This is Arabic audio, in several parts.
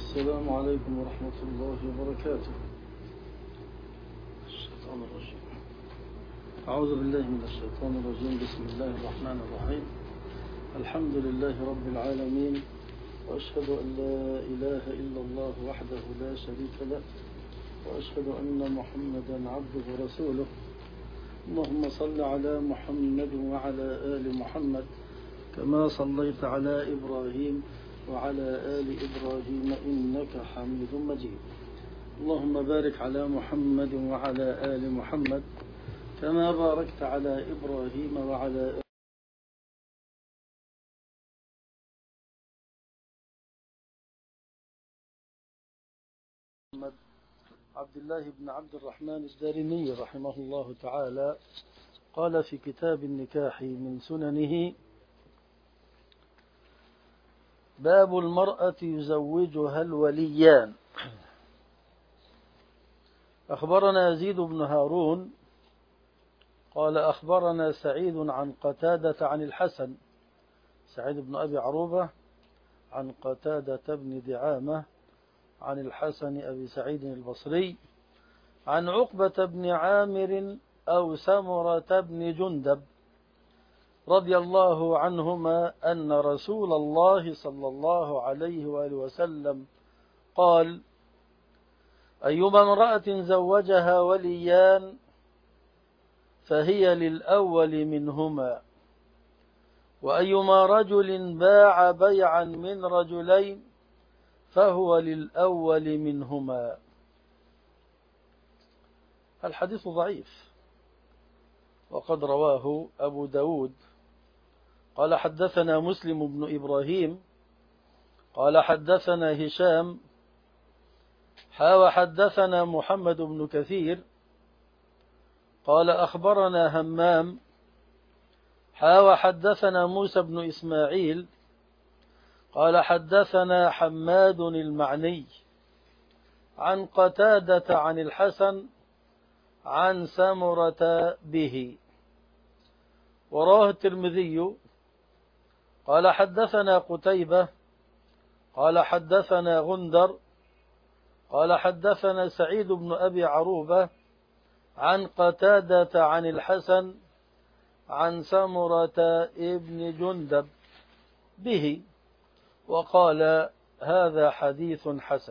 السلام عليكم ورحمة الله وبركاته. الشيطان الرجيم. أعوذ بالله من الشيطان الرجيم. بسم الله الرحمن الرحيم. الحمد لله رب العالمين، وأشهد أن لا إله إلا الله وحده لا شريك له، وأشهد أن محمدا عبده ورسوله. اللهم صل على محمد وعلى آل محمد كما صليت على إبراهيم وعلى آل إبراهيم إنك حميد مجيد. اللهم بارك على محمد وعلى آل محمد كما باركت على إبراهيم وعلى آل محمد. عبد الله بن عبد الرحمن الدارمي رحمه الله تعالى قال في كتاب النكاح من سننه: باب المرأة يزوجها الوليان. أخبرنا يزيد بن هارون قال أخبرنا سعيد عن قتادة عن الحسن، سعيد بن أبي عروبة عن قتادة بن دعامة عن الحسن أبي سعيد البصري عن عقبة بن عامر أو سمرة بن جندب رضي الله عنهما أن رسول الله صلى الله عليه وآله وسلم قال: أيما امرأة زوجها وليان فهي للأول منهما، وأيما رجل باع بيعا من رجلين فهو للأول منهما. الحديث ضعيف، وقد رواه أبو داود قال حدثنا مسلم بن إبراهيم قال حدثنا هشام وحدثنا محمد بن كثير قال أخبرنا همام وحدثنا موسى بن إسماعيل قال حدثنا حماد المعني عن قتادة عن الحسن عن سمرة به. وراه الترمذي قال حدثنا قتيبة قال حدثنا غندر قال حدثنا سعيد بن أبي عروبة عن قتادة عن الحسن عن سمرة ابن جندب به، وقال: هذا حديث حسن.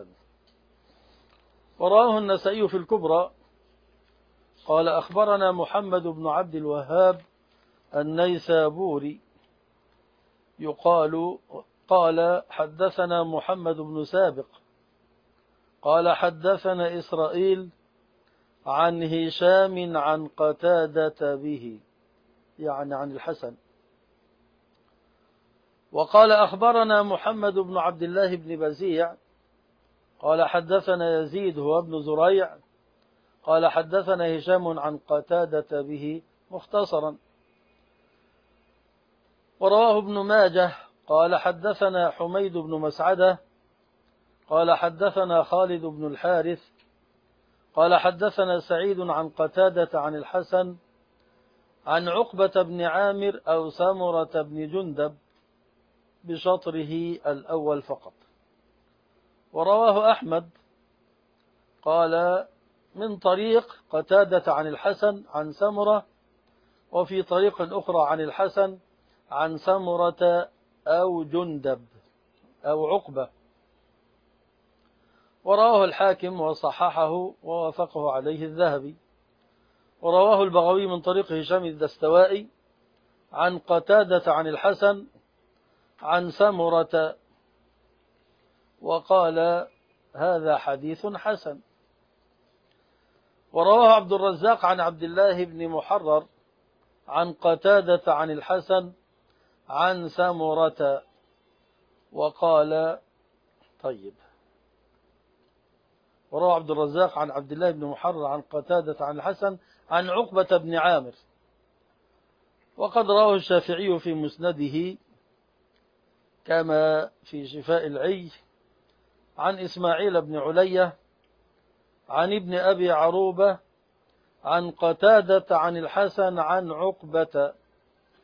وراه النسائي في الكبرى قال أخبرنا محمد بن عبد الوهاب النيسابوري قال حدثنا محمد بن سابق قال حدثنا إسرائيل عن هشام عن قتادة به، يعني عن الحسن. وقال أخبرنا محمد بن عبد الله بن بزيع قال حدثنا يزيد هو ابن زريع قال حدثنا هشام عن قتادة به مختصرا. ورواه ابن ماجه قال حدثنا حميد بن مسعدة قال حدثنا خالد بن الحارث قال حدثنا سعيد عن قتادة عن الحسن عن عقبة بن عامر أو سمرة بن جندب بشطره الأول فقط. ورواه أحمد قال من طريق قتادة عن الحسن عن سمرة، وفي طريق أخرى عن الحسن عن سمرة أو جندب أو عقبة. ورواه الحاكم وصححه ووافقه عليه الذهبي. ورواه البغوي من طريق هشام الدستوائي عن قتادة عن الحسن عن سمرة، وقال: هذا حديث حسن. ورواه عبد الرزاق عن عبد الله بن محرر عن قتادة عن الحسن عن سمرة، وقال: طيب. وروى عبد الرزاق عن عبد الله بن محرر عن قتادة عن الحسن عن عقبة بن عامر. وقد رواه الشافعي في مسنده كما في شفاء العي عن إسماعيل بن علية عن ابن أبي عروبة عن قتادة عن الحسن عن عقبة،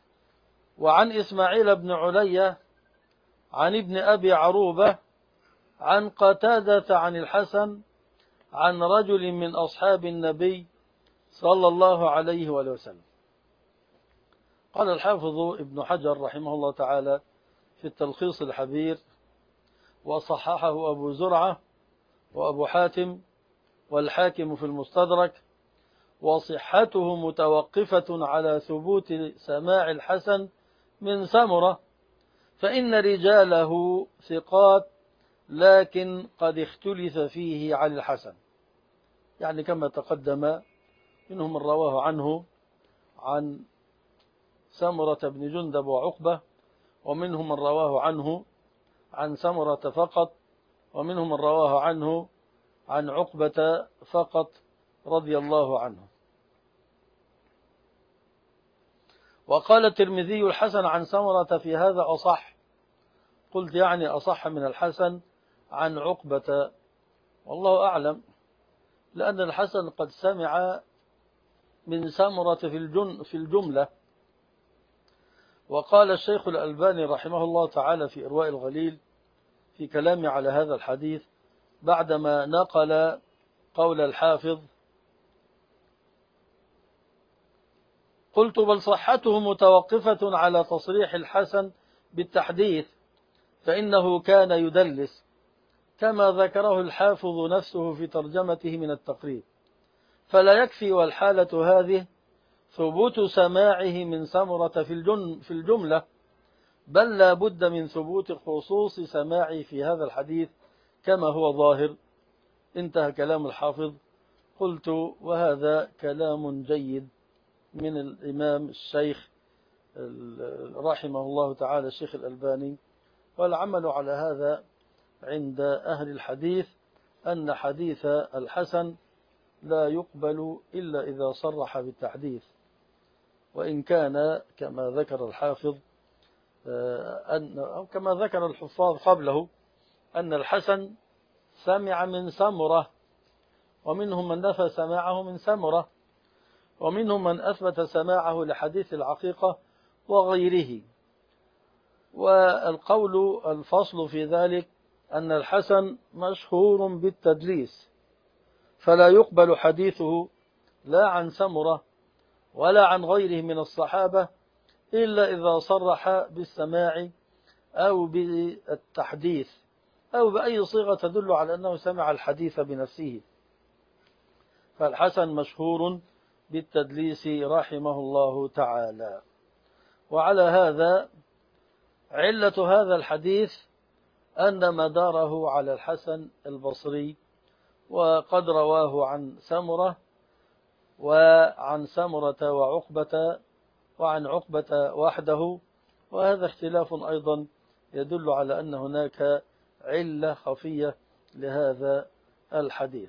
وعن إسماعيل بن علية عن ابن أبي عروبة عن قتادة عن الحسن عن رجل من أصحاب النبي صلى الله عليه وآله وسلم. قال الحافظ ابن حجر رحمه الله تعالى في التلخيص الحبير: وصححه أبو زرعة وأبو حاتم والحاكم في المستدرك، وصحته متوقفة على ثبوت سماع الحسن من سمرة، فإن رجاله ثقات لكن قد اختلف فيه عن الحسن، يعني كما تقدم منهم من رواه عنه عن سمرة بن جندب وعقبة، ومنهم من رواه عنه عن سمرة فقط، ومنهم من رواه عنه عن عقبة فقط رضي الله عنه. وقال الترمذي: الحسن عن سمرة في هذا أصح. قلت يعني أصح من الحسن عن عقبة، والله أعلم، لأن الحسن قد سمع من سمرة في الجملة. وقال الشيخ الألباني رحمه الله تعالى في إرواء الغليل في كلامه على هذا الحديث بعدما نقل قول الحافظ: قلت: بل صحته متوقفة على تصريح الحسن بالتحديث، فإنه كان يدلس، كما ذكره الحافظ نفسه في ترجمته من التقريب، فلا يكفي والحالة هذه ثبوت سماعه من سمرة في الجملة، بل لا بد من ثبوت خصوص سماعه في هذا الحديث كما هو ظاهر. انتهى كلام الحافظ. قلت: وهذا كلام جيد من الإمام الشيخ رحمه الله تعالى الشيخ الألباني، والعمل على هذا عند أهل الحديث أن حديث الحسن لا يقبل إلا إذا صرح بالتحديث، وإن كان كما ذكر الحافظ أو كما ذكر الحفاظ قبله أن الحسن سمع من سمرة، ومنهم من نفى سماعه من سمرة، ومنهم من أثبت سماعه لحديث العقيقة وغيره. والقول الفصل في ذلك أن الحسن مشهور بالتدليس، فلا يقبل حديثه لا عن سمرة ولا عن غيره من الصحابة إلا إذا صرح بالسماع أو بالتحديث أو بأي صيغة تدل على أنه سمع الحديث بنفسه. فالحسن مشهور بالتدليس رحمه الله تعالى. وعلى هذا علة هذا الحديث أن مداره على الحسن البصري، وقد رواه عن سمرة وعن سمرة وعقبة وعن عقبة وحده، وهذا اختلاف أيضا يدل على أن هناك علة خفية لهذا الحديث.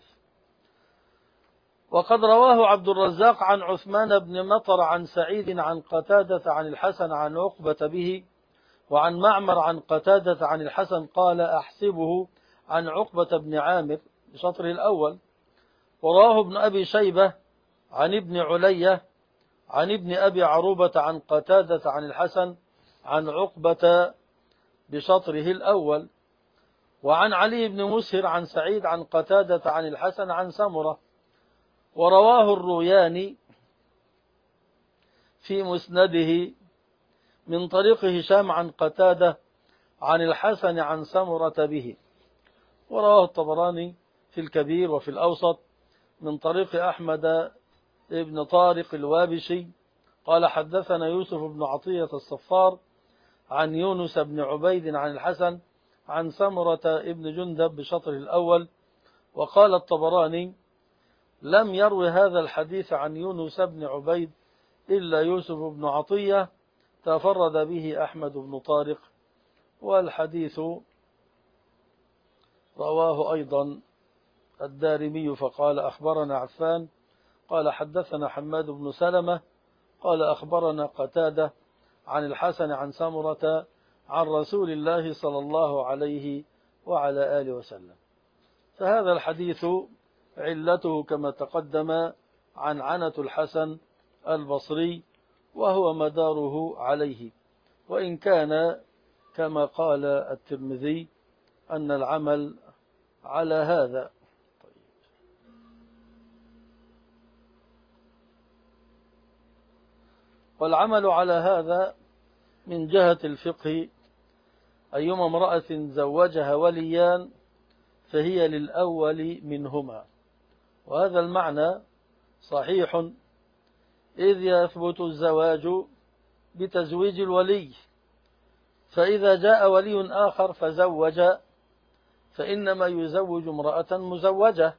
وقد رواه عبد الرزاق عن عثمان بن مطر عن سعيد عن قتادة عن الحسن عن عقبة به، وعن معمر عن قتادة عن الحسن قال: أحسبه عن عقبة بن عامر بشطره الأول. ورواه ابن أبي شيبة عن ابن علية عن ابن أبي عروبة عن قتادة عن الحسن عن عقبة بشطره الأول. وعن علي بن مسهر عن سعيد عن قتادة عن الحسن عن سمرة. ورواه الروياني في مسنده من طريق هشام عن قتادة عن الحسن عن سمرة به. ورواه الطبراني في الكبير وفي الأوسط من طريق أحمد ابن طارق الوابشي قال: حدثنا يوسف بن عطية الصفار عن يونس بن عبيد عن الحسن عن سمرة ابن جندب بشطره الأول. وقال الطبراني: لم يروي هذا الحديث عن يونس بن عبيد إلا يوسف بن عطية، تفرد به أحمد بن طارق. والحديث رواه أيضا الدارمي فقال: أخبرنا عفان قال حدثنا حماد بن سلمة قال أخبرنا قتادة عن الحسن عن سمرة عن رسول الله صلى الله عليه وعلى آله وسلم. فهذا الحديث علته كما تقدم عنعنة الحسن البصري، وهو مداره عليه، وإن كان كما قال الترمذي أن العمل على هذا. والعمل على هذا من جهة الفقه أيما امرأة زوجها وليان فهي للأول منهما، وهذا المعنى صحيح، إذ يثبت الزواج بتزويج الولي، فإذا جاء ولي آخر فزوج فإنما يزوج امرأة مزوجة،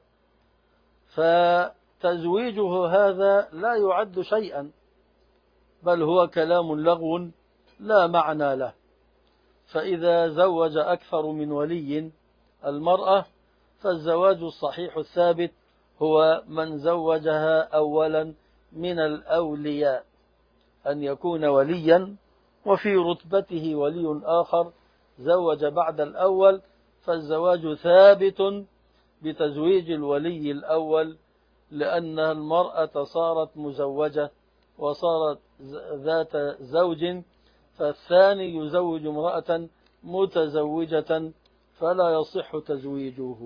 فتزويجه هذا لا يعد شيئا، بل هو كلام لغو لا معنى له. فإذا زوج أكثر من ولي المرأة فالزواج الصحيح الثابت هو من زوجها أولا من الأولياء، أن يكون وليا وفي رتبته ولي آخر زوج بعد الأول، فالزواج ثابت بتزويج الولي الأول، لأن المرأة صارت مزوجة وصارت ذات زوج، فالثاني يزوج امرأة متزوجة فلا يصح تزويجه.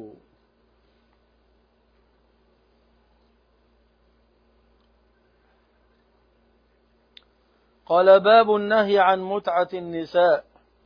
قال: باب النهي عن متعة النساء.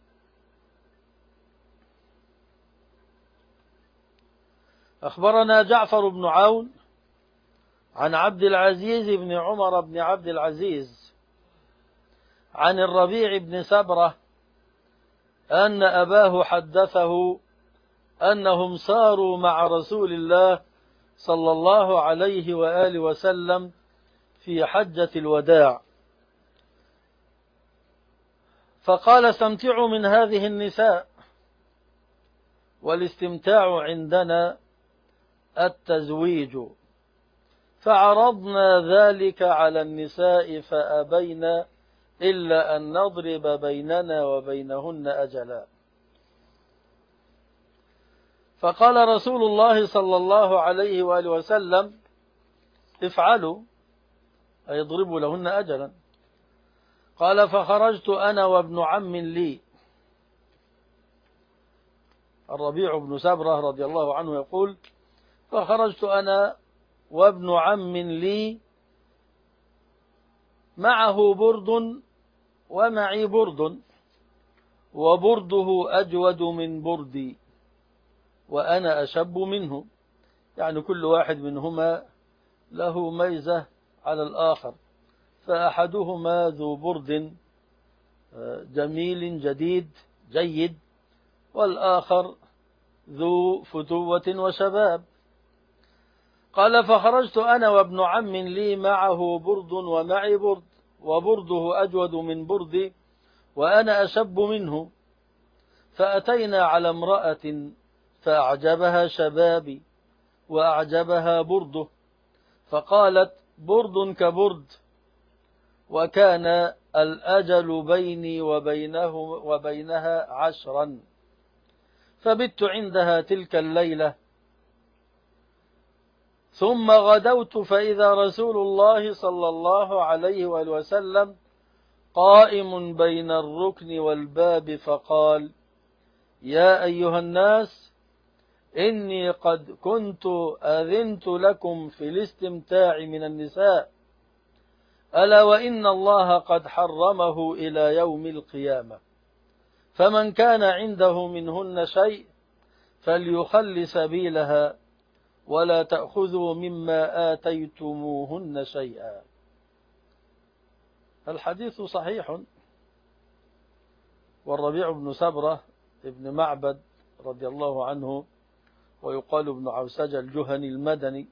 أخبرنا جعفر بن عون عن عبد العزيز بن عمر بن عبد العزيز عن الربيع بن سبرة أن أباه حدثه أنهم ساروا مع رسول الله صلى الله عليه وآله وسلم في حجة الوداع، فقال: استمتعوا من هذه النساء، والاستمتاع عندنا التزويج، فعرضنا ذلك على النساء فأبينا إلا أن نضرب بيننا وبينهن أجلا. فقال رسول الله صلى الله عليه وآله وسلم: افعلوا، أي اضربوا لهن أجلا. قال: فخرجت أنا وابن عم لي. الربيع بن سبرة رضي الله عنه يقول: فخرجت أنا وابن عم لي معه برد ومعي برد، وبرده أجود من بردي وأنا أشب منه، يعني كل واحد منهما له ميزة على الآخر، فأحدهما ذو برد جميل جديد جيد، والآخر ذو فتوة وشباب. قال: فخرجت أنا وابن عم لي معه برد ومعي برد، وبرده أجود من بردي وأنا أشب منه، فأتينا على امرأة فأعجبها شبابي وأعجبها برده، فقالت: برد كبرد، وكان الأجل بيني وبينها 10، فبت عندها تلك الليلة، ثم غدوت فإذا رسول الله صلى الله عليه وآله وسلم قائم بين الركن والباب، فقال: يا أيها الناس، إني قد كنت أذنت لكم في الاستمتاع من النساء، ألا وإن الله قد حرمه إلى يوم القيامة، فمن كان عنده منهن شيء فليخل سبيلها، ولا تأخذوا مما آتيتموهن شيئا. الحديث صحيح. والربيع بن سبرة ابن معبد رضي الله عنه، ويقال ابن عوسجة الجهني المدني،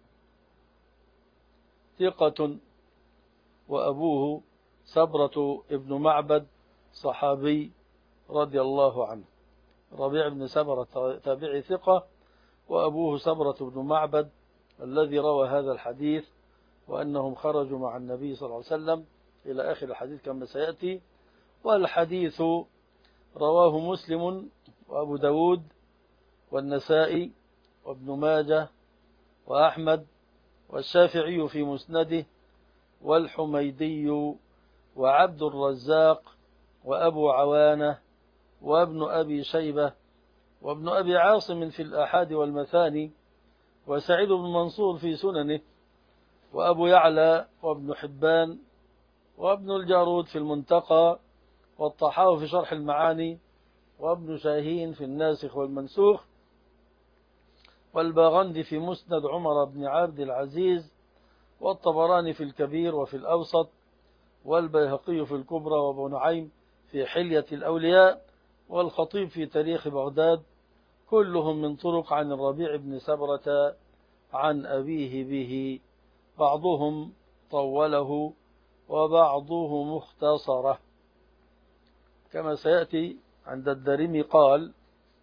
ثقة، وأبوه سبرة ابن معبد صحابي رضي الله عنه. الربيع بن سبرة تابعي ثقة، وأبوه سبرة بن معبد الذي روى هذا الحديث، وأنهم خرجوا مع النبي صلى الله عليه وسلم إلى آخر الحديث كما سيأتي. والحديث رواه مسلم وأبو داود والنسائي وابن ماجه وأحمد والشافعي في مسنده والحميدي وعبد الرزاق وأبو عوانة وابن أبي شيبة وابن أبي عاصم في الآحاد والمثاني، وسعيد بن منصور في سننه، وأبو يعلى وابن حبان وابن الجارود في المنتقى، والطحاوي في شرح المعاني، وابن شاهين في الناسخ والمنسوخ، والباغندي في مسند عمر بن عبد العزيز، والطبراني في الكبير وفي الأوسط، والبيهقي في الكبرى، وابو نعيم في حلية الأولياء، والخطيب في تاريخ بغداد، كلهم من طرق عن الربيع بن سبرة عن أبيه به، بعضهم طوله وبعضه مختصره، كما سيأتي عند الدارمي قال: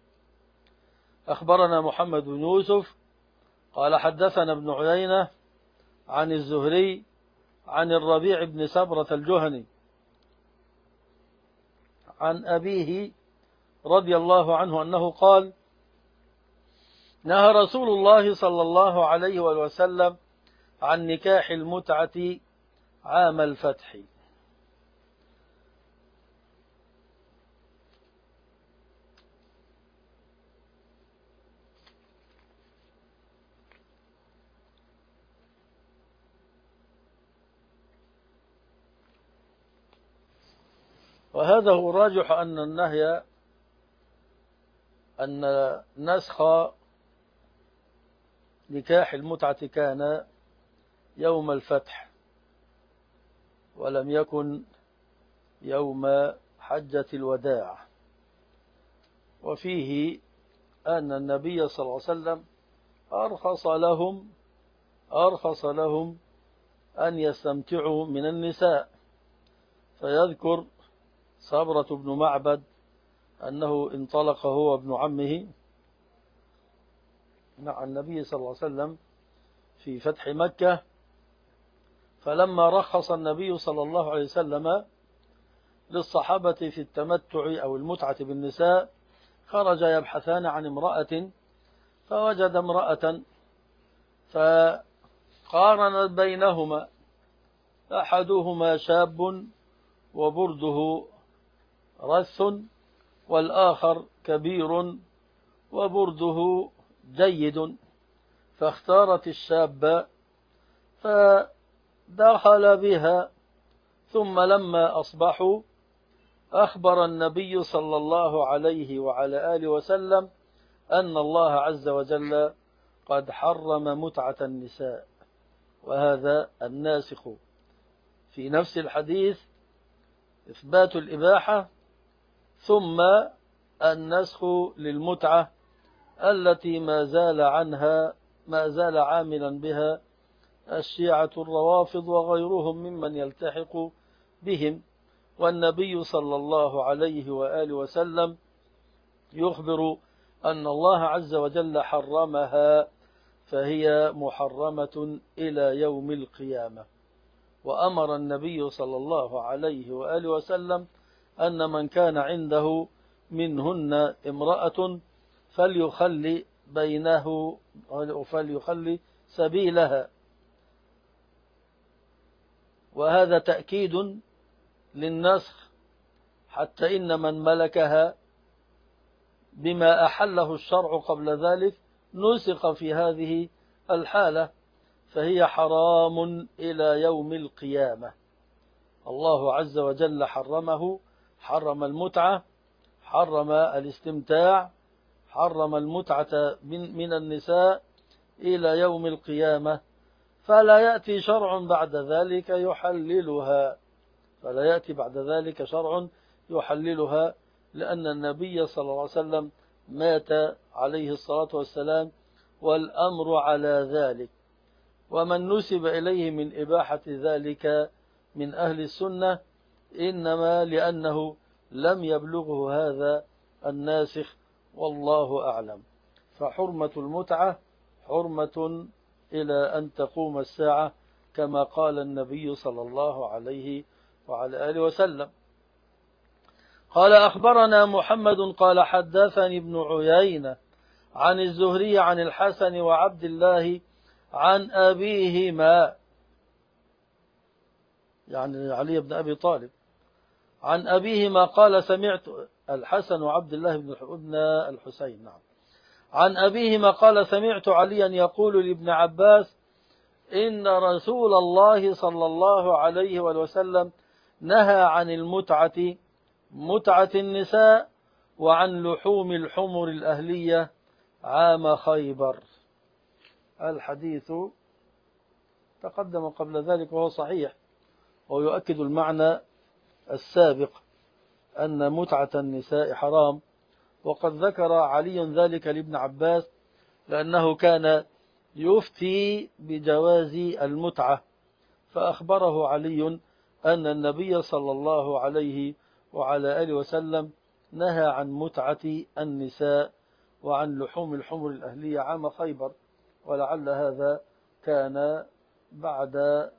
أخبرنا محمد بن يوسف قال حدثنا ابن عيينة عن الزهري عن الربيع بن سبرة الجهني عن أبيه رضي الله عنه أنه قال: نهى رسول الله صلى الله عليه وسلم عن نكاح المتعة عام الفتح. وهذا هو الراجح، أن النهي أن نسخ نكاح المتعة كان يوم الفتح ولم يكن يوم حجة الوداع، وفيه أن النبي صلى الله عليه وسلم أرخص لهم أن يستمتعوا من النساء، فيذكر صبرة بن معبد أنه انطلق هو ابن عمه مع النبي صلى الله عليه وسلم في فتح مكة، فلما رخص النبي صلى الله عليه وسلم للصحابة في التمتع أو المتعة بالنساء، خرج يبحثان عن امرأة، فوجد امرأة فقارن بينهما، أحدهما شاب وبرده رث، والآخر كبير وبرده جيد، فاختارت الشاب فدخل بها، ثم لما أصبحوا أخبر النبي صلى الله عليه وعلى آله وسلم أن الله عز وجل قد حرم متعة النساء، وهذا الناسخ في نفس الحديث إثبات الإباحة، ثم النسخ للمتعة التي ما زال عاملا بها الشيعة الروافض وغيرهم ممن يلتحق بهم، والنبي صلى الله عليه وآله وسلم يخبر أن الله عز وجل حرمها، فهي محرمة إلى يوم القيامة. وأمر النبي صلى الله عليه وآله وسلم أن من كان عنده منهن امرأة فليخلي بينه فليخلي سبيلها، وهذا تأكيد للنسخ، حتى إن من ملكها بما أحله الشرع قبل ذلك نسخ في هذه الحالة، فهي حرام إلى يوم القيامة. الله عز وجل حرمه، حرم المتعة، حرم الاستمتاع، حرم المتعة من النساء إلى يوم القيامة، فلا يأتي شرع بعد ذلك يحللها، لأن النبي صلى الله عليه وسلم مات عليه الصلاة والسلام والأمر على ذلك. ومن نسب إليه من إباحة ذلك من أهل السنة إنما لأنه لم يبلغه هذا الناسخ، والله أعلم. فحرمة المتعة حرمة إلى أن تقوم الساعة، كما قال النبي صلى الله عليه وعلى آله وسلم. قال: أخبرنا محمد قال حدثني ابن عيينة عن الزهري عن الحسن وعبد الله عن أبيهما، يعني علي بن أبي طالب، عن أبيهما قال سمعت الحسن وعبد الله بن الحسين نعم. عن أبيهما قال سمعت عليا يقول لابن عباس إن رسول الله صلى الله عليه وسلم نهى عن المتعة متعة النساء وعن لحوم الحمر الأهلية عام خيبر. الحديث تقدم قبل ذلك وهو صحيح، ويؤكد المعنى السابق أن متعة النساء حرام، وقد ذكر علي ذلك لابن عباس لأنه كان يفتي بجواز المتعة، فأخبره علي أن النبي صلى الله عليه وعلى آله وسلم نهى عن متعة النساء وعن لحوم الحمر الأهلية عام خيبر، ولعل هذا كان بعد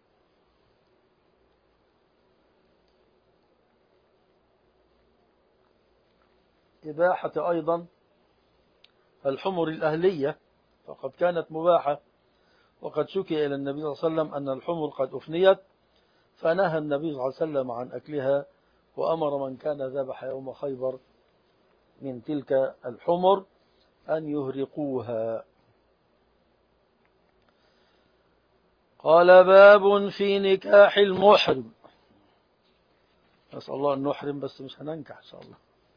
إباحة أيضا الحمر الأهلية، فقد كانت مباحة، وقد شكي إلى النبي صلى الله عليه وسلم أن الحمر قد أفنيت، فنهى النبي صلى الله عليه وسلم عن أكلها، وأمر من كان ذبح يوم خيبر من تلك الحمر أن يهرقوها. قال باب في نكاح المحرم. نسأل الله أن نحرم، بس مش هننكح إن شاء الله.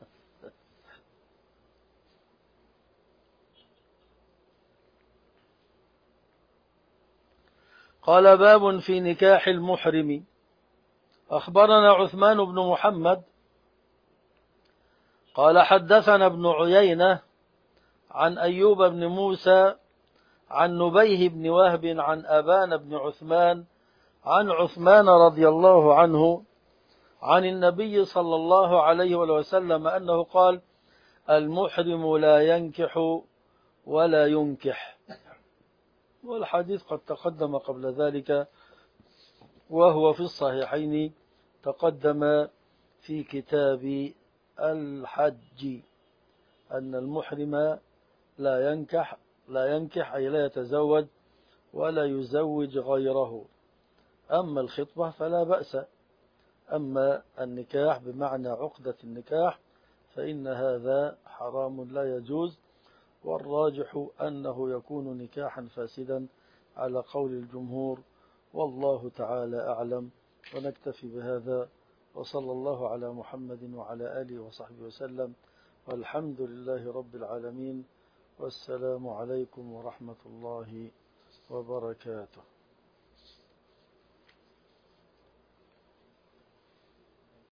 قال باب في نكاح المحرم. أخبرنا عثمان بن محمد قال حدثنا ابن عيينة عن أيوب بن موسى عن نبيه بن وهب عن أبان بن عثمان عن عثمان رضي الله عنه عن النبي صلى الله عليه وسلم أنه قال المحرم لا ينكح ولا ينكح. والحديث قد تقدم قبل ذلك وهو في الصحيحين، تقدم في كتاب الحج أن المحرم لا ينكح أي لا يتزوج ولا يزوج غيره. أما الخطبة فلا بأس، أما النكاح بمعنى عقدة النكاح فإن هذا حرام لا يجوز، والراجح أنه يكون نكاحا فاسدا على قول الجمهور، والله تعالى أعلم. ونكتفي بهذا، وصلى الله على محمد وعلى آله وصحبه وسلم، والحمد لله رب العالمين، والسلام عليكم ورحمة الله وبركاته.